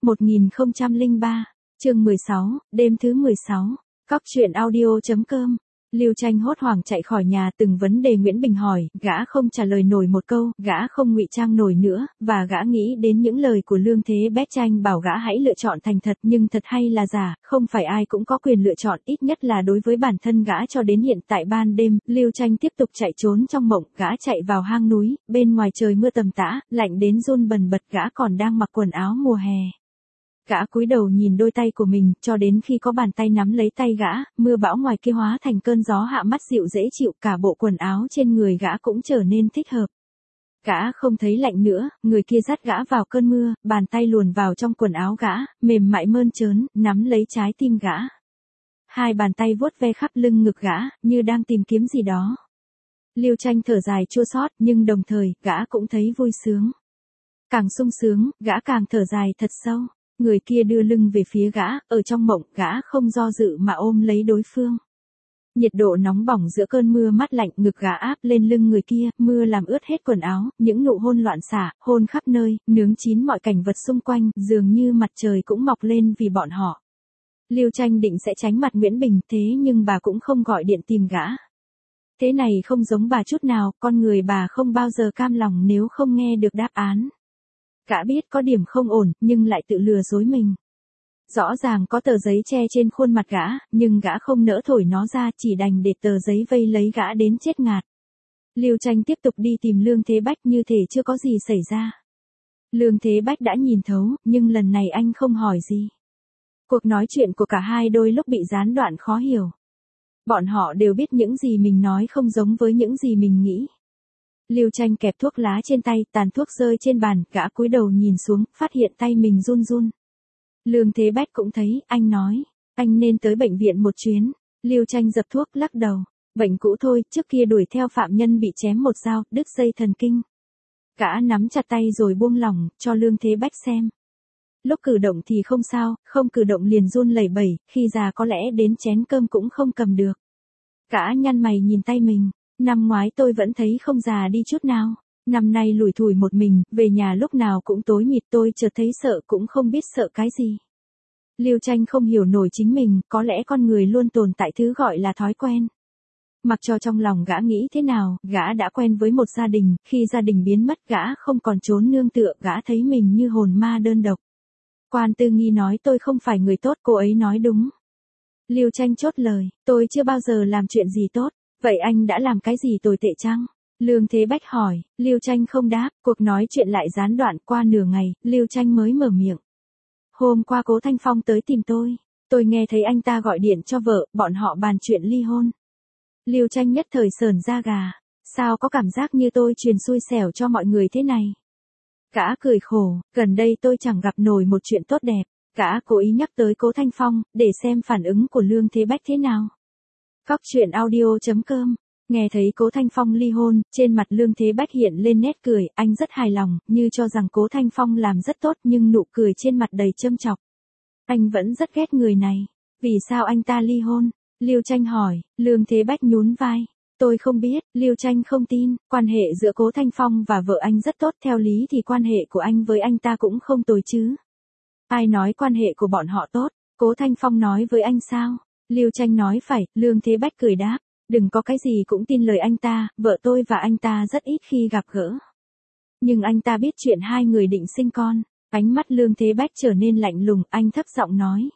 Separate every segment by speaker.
Speaker 1: 1003, chương 16, đêm thứ 16. Cóc truyện audio.com. Lưu Tranh hốt hoảng chạy khỏi nhà, từng vấn đề Nguyễn Bình hỏi, gã không trả lời nổi một câu, gã không ngụy trang nổi nữa, và gã nghĩ đến những lời của Lương Thế Bách Tranh bảo gã hãy lựa chọn thành thật, nhưng thật hay là giả, không phải ai cũng có quyền lựa chọn, ít nhất là đối với bản thân gã. Cho đến hiện tại ban đêm, Lưu Tranh tiếp tục chạy trốn trong mộng, gã chạy vào hang núi, bên ngoài trời mưa tầm tã, lạnh đến run bần bật, gã còn đang mặc quần áo mùa hè. Gã cúi đầu nhìn đôi tay của mình, cho đến khi có bàn tay nắm lấy tay gã, mưa bão ngoài kia hóa thành cơn gió hạ mát dịu dễ chịu, cả bộ quần áo trên người gã cũng trở nên thích hợp. Gã không thấy lạnh nữa, người kia dắt gã vào cơn mưa, bàn tay luồn vào trong quần áo gã, mềm mại mơn trớn, nắm lấy trái tim gã. Hai bàn tay vuốt ve khắp lưng ngực gã, như đang tìm kiếm gì đó. Lưu Tranh thở dài chua xót, nhưng đồng thời, gã cũng thấy vui sướng. Càng sung sướng, gã càng thở dài thật sâu. Người kia đưa lưng về phía gã, ở trong mộng, gã không do dự mà ôm lấy đối phương. Nhiệt độ nóng bỏng giữa cơn mưa mát lạnh, ngực gã áp lên lưng người kia, mưa làm ướt hết quần áo, những nụ hôn loạn xạ, hôn khắp nơi, nướng chín mọi cảnh vật xung quanh, dường như mặt trời cũng mọc lên vì bọn họ. Lưu Tranh định sẽ tránh mặt Nguyễn Bình, thế nhưng bà cũng không gọi điện tìm gã. Thế này không giống bà chút nào, con người bà không bao giờ cam lòng nếu không nghe được đáp án. Gã biết có điểm không ổn, nhưng lại tự lừa dối mình. Rõ ràng có tờ giấy che trên khuôn mặt gã, nhưng gã không nỡ thổi nó ra, chỉ đành để tờ giấy vây lấy gã đến chết ngạt. Lưu Tranh tiếp tục đi tìm Lương Thế Bách như thể chưa có gì xảy ra. Lương Thế Bách đã nhìn thấu, nhưng lần này anh không hỏi gì. Cuộc nói chuyện của cả hai đôi lúc bị gián đoạn khó hiểu. Bọn họ đều biết những gì mình nói không giống với những gì mình nghĩ. Lưu Tranh kẹp thuốc lá trên tay, tàn thuốc rơi trên bàn, gã cúi đầu nhìn xuống, phát hiện tay mình run run. Lương Thế Bách cũng thấy, anh nói, anh nên tới bệnh viện một chuyến. Lưu Tranh dập thuốc, lắc đầu, bệnh cũ thôi, trước kia đuổi theo phạm nhân bị chém một dao, đứt dây thần kinh. Gã nắm chặt tay rồi buông lỏng, cho Lương Thế Bách xem. Lúc cử động thì không sao, không cử động liền run lẩy bẩy, khi già có lẽ đến chén cơm cũng không cầm được. Gã nhăn mày nhìn tay mình. Năm ngoái tôi vẫn thấy không già đi chút nào. Năm nay lủi thủi một mình, về nhà lúc nào cũng tối mịt, tôi chợt thấy sợ cũng không biết sợ cái gì. Lưu Tranh không hiểu nổi chính mình, có lẽ con người luôn tồn tại thứ gọi là thói quen. Mặc cho trong lòng gã nghĩ thế nào, gã đã quen với một gia đình, khi gia đình biến mất gã không còn trốn nương tựa, gã thấy mình như hồn ma đơn độc. Quan Tư Nghi nói tôi không phải người tốt, cô ấy nói đúng. Lưu Tranh chốt lời, tôi chưa bao giờ làm chuyện gì tốt. Vậy anh đã làm cái gì tồi tệ chăng? Lương Thế Bách hỏi, Lưu Tranh không đáp, cuộc nói chuyện lại gián đoạn. Qua nửa ngày, Lưu Tranh mới mở miệng. Hôm qua Cố Thanh Phong tới tìm tôi nghe thấy anh ta gọi điện cho vợ, bọn họ bàn chuyện ly hôn. Lưu Tranh nhất thời sởn da gà, sao có cảm giác như tôi truyền xui xẻo cho mọi người thế này? Gã cười khổ, gần đây tôi chẳng gặp nổi một chuyện tốt đẹp. Gã cố ý nhắc tới Cố Thanh Phong, để xem phản ứng của Lương Thế Bách thế nào. Cóc truyện audio.com. Nghe thấy Cố Thanh Phong ly hôn, trên mặt Lương Thế Bách hiện lên nét cười, anh rất hài lòng, như cho rằng Cố Thanh Phong làm rất tốt, nhưng nụ cười trên mặt đầy châm chọc. Anh vẫn rất ghét người này. Vì sao anh ta ly hôn? Lưu Tranh hỏi. Lương Thế Bách nhún vai. Tôi không biết. Lưu Tranh không tin. Quan hệ giữa Cố Thanh Phong và vợ anh rất tốt, theo lý thì quan hệ của anh với anh ta cũng không tồi chứ. Ai nói quan hệ của bọn họ tốt? Cố Thanh Phong nói với anh sao? Lưu Tranh nói phải. Lương Thế Bách cười đáp, đừng có cái gì cũng tin lời anh ta, vợ tôi và anh ta rất ít khi gặp gỡ. Nhưng anh ta biết chuyện hai người định sinh con. Ánh mắt Lương Thế Bách trở nên lạnh lùng, anh thấp giọng nói.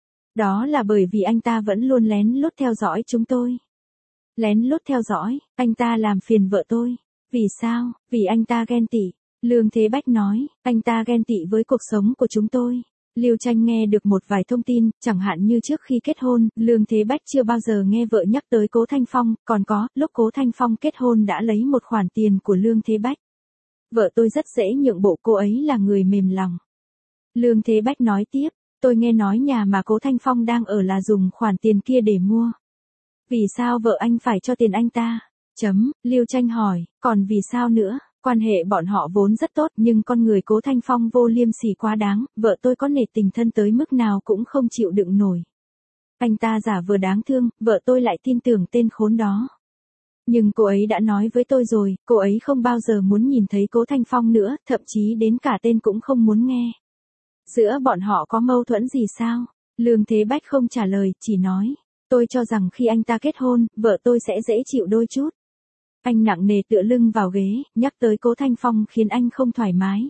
Speaker 1: Đó là bởi vì anh ta vẫn luôn lén lút theo dõi chúng tôi. Lén lút theo dõi, anh ta làm phiền vợ tôi. Vì sao? Vì anh ta ghen tị. Lương Thế Bách nói, anh ta ghen tị với cuộc sống của chúng tôi. Lưu Tranh nghe được một vài thông tin, chẳng hạn như trước khi kết hôn, Lương Thế Bách chưa bao giờ nghe vợ nhắc tới Cố Thanh Phong, còn có, lúc Cố Thanh Phong kết hôn đã lấy một khoản tiền của Lương Thế Bách. Vợ tôi rất dễ nhượng bộ, cô ấy là người mềm lòng. Lương Thế Bách nói tiếp, tôi nghe nói nhà mà Cố Thanh Phong đang ở là dùng khoản tiền kia để mua. Vì sao vợ anh phải cho tiền anh ta? Lưu Tranh hỏi, còn vì sao nữa? Quan hệ bọn họ vốn rất tốt, nhưng con người Cố Thanh Phong vô liêm sỉ quá đáng, vợ tôi có nể tình thân tới mức nào cũng không chịu đựng nổi. Anh ta giả vờ đáng thương, vợ tôi lại tin tưởng tên khốn đó. Nhưng cô ấy đã nói với tôi rồi, cô ấy không bao giờ muốn nhìn thấy Cố Thanh Phong nữa, thậm chí đến cả tên cũng không muốn nghe. Giữa bọn họ có mâu thuẫn gì sao? Lương Thế Bách không trả lời, chỉ nói. Tôi cho rằng khi anh ta kết hôn, vợ tôi sẽ dễ chịu đôi chút. Anh nặng nề tựa lưng vào ghế, nhắc tới Cố Thanh Phong khiến anh không thoải mái.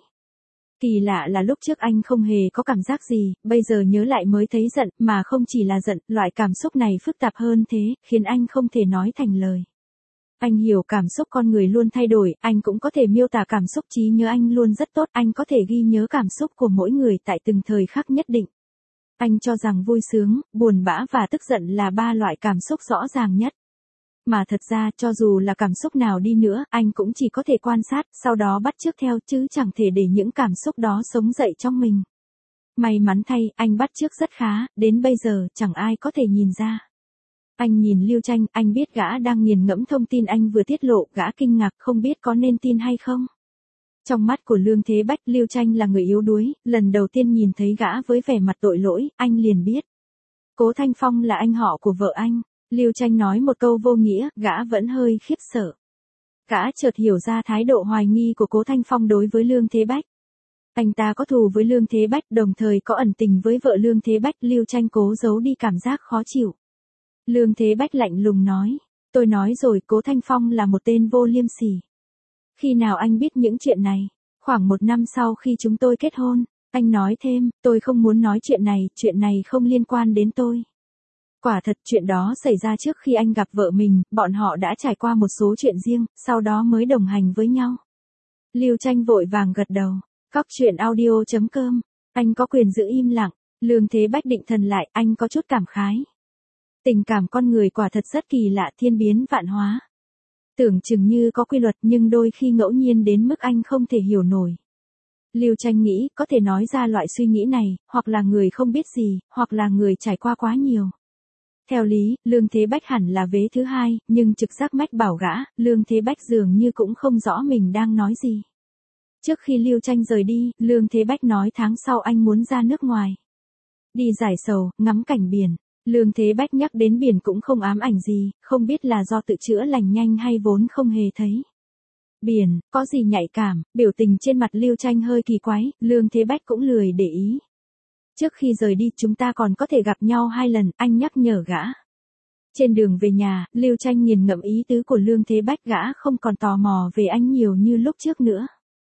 Speaker 1: Kỳ lạ là lúc trước anh không hề có cảm giác gì, bây giờ nhớ lại mới thấy giận, mà không chỉ là giận, loại cảm xúc này phức tạp hơn thế, khiến anh không thể nói thành lời. Anh hiểu cảm xúc con người luôn thay đổi, anh cũng có thể miêu tả cảm xúc, trí nhớ anh luôn rất tốt, anh có thể ghi nhớ cảm xúc của mỗi người tại từng thời khắc nhất định. Anh cho rằng vui sướng, buồn bã và tức giận là ba loại cảm xúc rõ ràng nhất. Mà thật ra, cho dù là cảm xúc nào đi nữa, anh cũng chỉ có thể quan sát, sau đó bắt chước theo chứ chẳng thể để những cảm xúc đó sống dậy trong mình. May mắn thay, anh bắt chước rất khá, đến bây giờ, chẳng ai có thể nhìn ra. Anh nhìn Lưu Tranh, anh biết gã đang nghiền ngẫm thông tin anh vừa tiết lộ, gã kinh ngạc không biết có nên tin hay không. Trong mắt của Lương Thế Bách, Lưu Tranh là người yếu đuối, lần đầu tiên nhìn thấy gã với vẻ mặt tội lỗi, anh liền biết. Cố Thanh Phong là anh họ của vợ anh. Lưu Tranh nói một câu vô nghĩa, gã vẫn hơi khiếp sợ. Gã chợt hiểu ra thái độ hoài nghi của Cố Thanh Phong đối với Lương Thế Bách. Anh ta có thù với Lương Thế Bách, đồng thời có ẩn tình với vợ Lương Thế Bách, Lưu Tranh cố giấu đi cảm giác khó chịu. Lương Thế Bách lạnh lùng nói, tôi nói rồi, Cố Thanh Phong là một tên vô liêm sỉ. Khi nào anh biết những chuyện này? Khoảng 1 năm sau khi chúng tôi kết hôn. Anh nói thêm, tôi không muốn nói chuyện này không liên quan đến tôi. Quả thật chuyện đó xảy ra trước khi anh gặp vợ mình, bọn họ đã trải qua một số chuyện riêng, sau đó mới đồng hành với nhau. Lưu Tranh vội vàng gật đầu. Cóc truyện audio.com. Anh có quyền giữ im lặng. Lương Thế Bách định thần lại, anh có chút cảm khái. Tình cảm con người quả thật rất kỳ lạ, thiên biến vạn hóa. Tưởng chừng như có quy luật nhưng đôi khi ngẫu nhiên đến mức anh không thể hiểu nổi. Lưu Tranh nghĩ, có thể nói ra loại suy nghĩ này, hoặc là người không biết gì, hoặc là người trải qua quá nhiều. Theo lý, Lương Thế Bách hẳn là vế thứ hai, nhưng trực giác mách bảo gã, Lương Thế Bách dường như cũng không rõ mình đang nói gì. Trước khi Lưu Tranh rời đi, Lương Thế Bách nói tháng sau anh muốn ra nước ngoài. Đi giải sầu, ngắm cảnh biển. Lương Thế Bách nhắc đến biển cũng không ám ảnh gì, không biết là do tự chữa lành nhanh hay vốn không hề thấy. Biển, có gì nhạy cảm, biểu tình trên mặt Lưu Tranh hơi kỳ quái, Lương Thế Bách cũng lười để ý. Trước khi rời đi chúng ta còn có thể gặp nhau 2 lần, anh nhắc nhở gã. Trên đường về nhà, Lưu Tranh nghiền ngẫm ý tứ của Lương Thế Bách, gã không còn tò mò về anh nhiều như lúc trước nữa.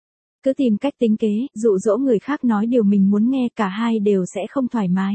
Speaker 1: Cứ tìm cách tính kế, dụ dỗ người khác nói điều mình muốn nghe, cả hai đều sẽ không thoải mái.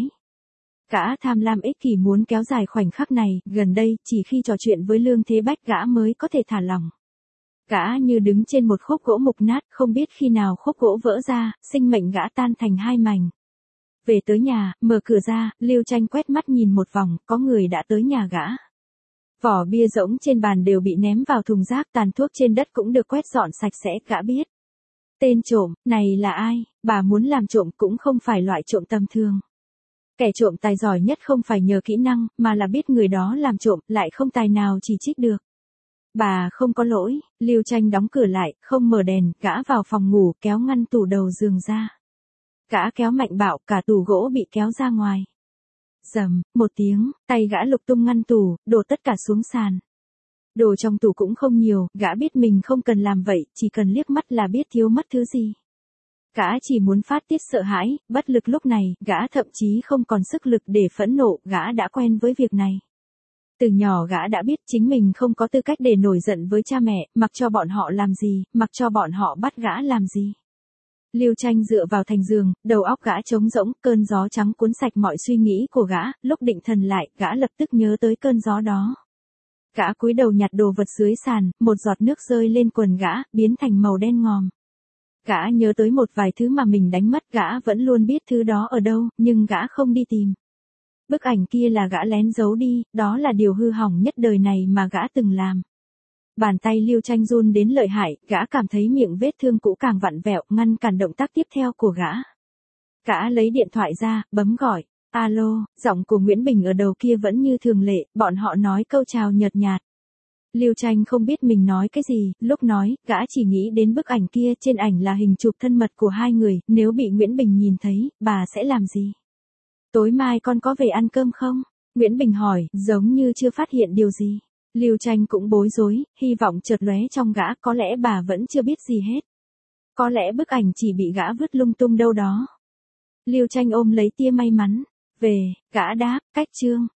Speaker 1: Gã tham lam ích kỷ muốn kéo dài khoảnh khắc này, gần đây, chỉ khi trò chuyện với Lương Thế Bách gã mới có thể thả lỏng. Gã như đứng trên một khúc gỗ mục nát, không biết khi nào khúc gỗ vỡ ra, sinh mệnh gã tan thành 2 mảnh. Về tới nhà, mở cửa ra, Lưu Tranh quét mắt nhìn một vòng, có người đã tới nhà gã. Vỏ bia rỗng trên bàn đều bị ném vào thùng rác, tàn thuốc trên đất cũng được quét dọn sạch sẽ, gã biết. Tên trộm, này là ai? Bà muốn làm trộm cũng không phải loại trộm tầm thường. Kẻ trộm tài giỏi nhất không phải nhờ kỹ năng, mà là biết người đó làm trộm, lại không tài nào chỉ trích được. Bà không có lỗi. Lưu Tranh đóng cửa lại, không mở đèn, gã vào phòng ngủ, kéo ngăn tủ đầu giường ra. Gã kéo mạnh bạo, cả tủ gỗ bị kéo ra ngoài. Rầm, một tiếng, tay gã lục tung ngăn tủ, đổ tất cả xuống sàn. Đồ trong tủ cũng không nhiều, gã biết mình không cần làm vậy, chỉ cần liếc mắt là biết thiếu mất thứ gì. Gã chỉ muốn phát tiết sợ hãi, bất lực lúc này, gã thậm chí không còn sức lực để phẫn nộ, gã đã quen với việc này. Từ nhỏ gã đã biết chính mình không có tư cách để nổi giận với cha mẹ, mặc cho bọn họ làm gì, mặc cho bọn họ bắt gã làm gì. Lưu Tranh dựa vào thành giường, đầu óc gã trống rỗng, cơn gió trắng cuốn sạch mọi suy nghĩ của gã, lúc định thần lại, gã lập tức nhớ tới cơn gió đó. Gã cúi đầu nhặt đồ vật dưới sàn, một giọt nước rơi lên quần gã, biến thành màu đen ngòm. Gã nhớ tới một vài thứ mà mình đánh mất, gã vẫn luôn biết thứ đó ở đâu, nhưng gã không đi tìm. Bức ảnh kia là gã lén giấu đi, đó là điều hư hỏng nhất đời này mà gã từng làm. Bàn tay Lưu Tranh run đến lợi hại, gã cảm thấy miệng vết thương cũ càng vặn vẹo, ngăn cản động tác tiếp theo của gã. Gã lấy điện thoại ra, bấm gọi. Alo, giọng của Nguyễn Bình ở đầu kia vẫn như thường lệ, bọn họ nói câu chào nhợt nhạt. Lưu Tranh không biết mình nói cái gì, lúc nói, gã chỉ nghĩ đến bức ảnh kia, trên ảnh là hình chụp thân mật của hai người, nếu bị Nguyễn Bình nhìn thấy, bà sẽ làm gì? Tối mai con có về ăn cơm không? Nguyễn Bình hỏi, giống như chưa phát hiện điều gì. Lưu Tranh cũng bối rối, hy vọng chợt lóe trong gã, có lẽ bà vẫn chưa biết gì hết. Có lẽ bức ảnh chỉ bị gã vứt lung tung đâu đó. Lưu Tranh ôm lấy tia may mắn. Về, gã đáp, cách chương.